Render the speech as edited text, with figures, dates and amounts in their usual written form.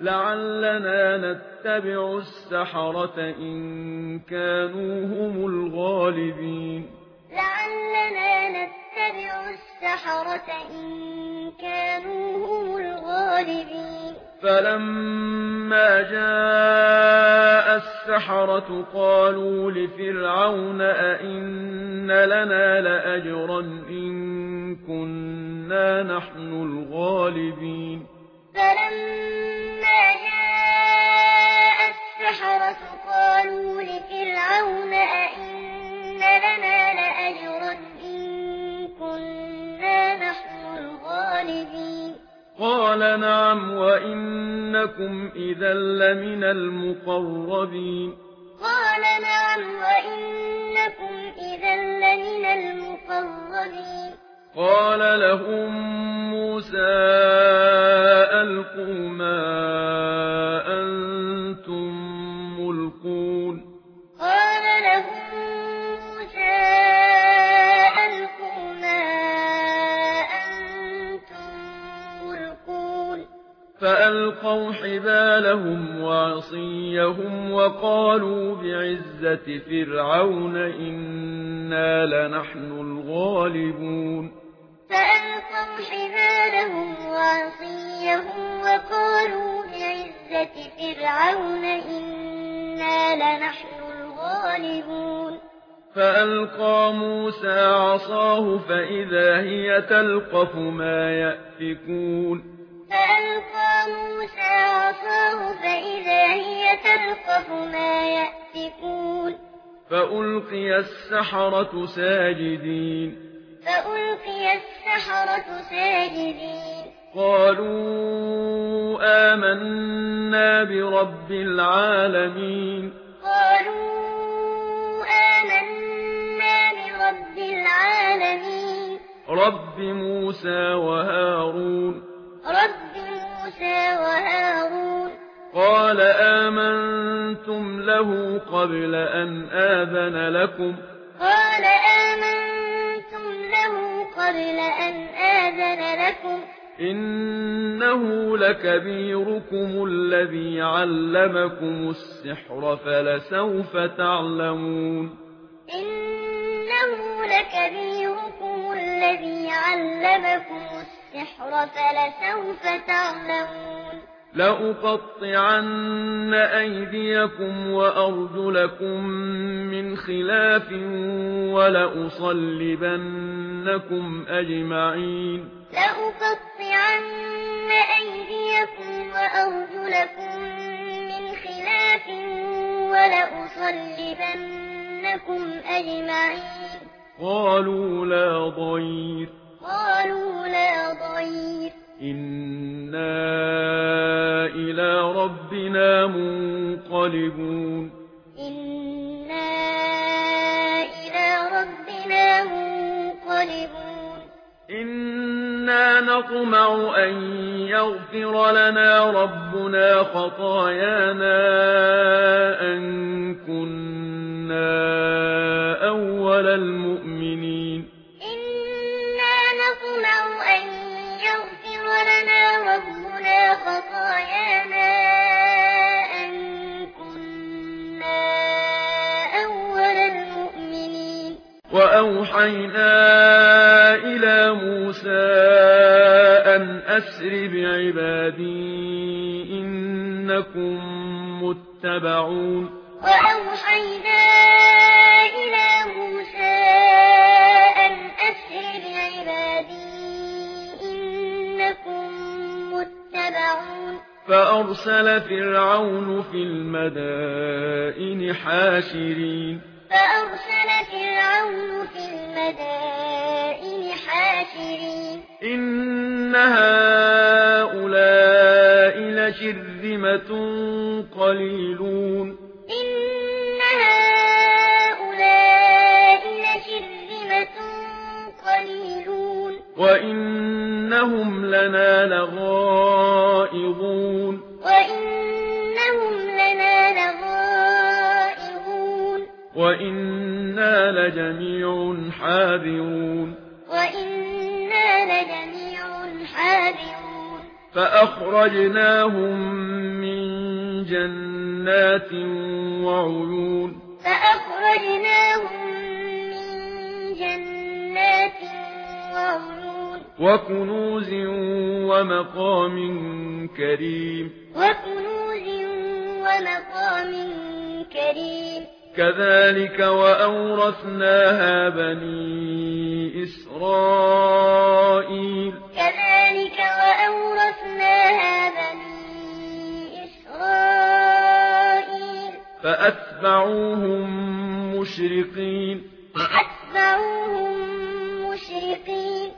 لعلنا نتبع السحرة إن كانوا هم الغالبين لعلنا نتبع السحرة إن كانوا هم الغالبين فلما جاء السحرة قالوا لفرعون أئن لنا لأجرا إن كنا نحن الغالبين فلما جاء السحرة قالوا لفرعون أئن لنا لأجرا إن كنا نحن الغالبين قال نعم وإنكم إذا لمن المقربين قال نعم وإنكم إذا لمن المقربين قال لهم موسى ألقوا ما أنتم ملقون قال لهم موسى ألقوا ما أنتم ملقون فألقوا حبالهم وعصيهم وقالوا بعزة فرعون إنا لنحن الغالبون فألقوا حبالهم وعصيهم وقالوا بعزة فرعون إنا لنحن الغالبون فألقى موسى عصاه فإذا هي تلقف ما يأفكون فألقى موسى عصاه فإذا هي تلقف ما يأفكون فألقي السحرة ساجدين فألقي السحرة ساجدين قالوا آمنا برب العالمين قالوا آمنا برب العالمين رب موسى وهارون رب موسى وهارون قال آمنتم له قبل أن آذن لكم قال آمنتم له قبل أن آذن لكم إنه لكبيركم الذي علمكم السحر فلسوف تعلمون إنه لكبيركم الذي علمكم السحر فلسوف تعلمون لأقطعن أيديكم وأرجلكم من خلاف ولأصلبنكم أجمعين لأقطعن أيديكم وأرجلكم من خلاف ولأصلبنكم أجمعين قالوا لا ضير إنا إلى ربنا منقلبون إنا نطمع أن يغفر لنا ربنا خطايانا أن كنا أول المؤمنين إنا نطمع أن يغفر لنا ربنا خطايانا أن كنا أول المؤمنين وأوحينا إلى موسى أن أسر بعبادي إنكم متبعون وأوحينا إلى موسى أن أسر بعبادي إنكم متبعون فأرسل فرعون في المدائن حاشرين إن هؤلاء لشرذمة قليلون وإنهم لنا لغائظون وإنا لجميع حاذرون فأخرجناهم جنات وعيون فأخرجناهم من جنات وعيون وكنوز ومقام كريم كذلك وأورثناها بني إسرائيل فأتبعوهم مشرقين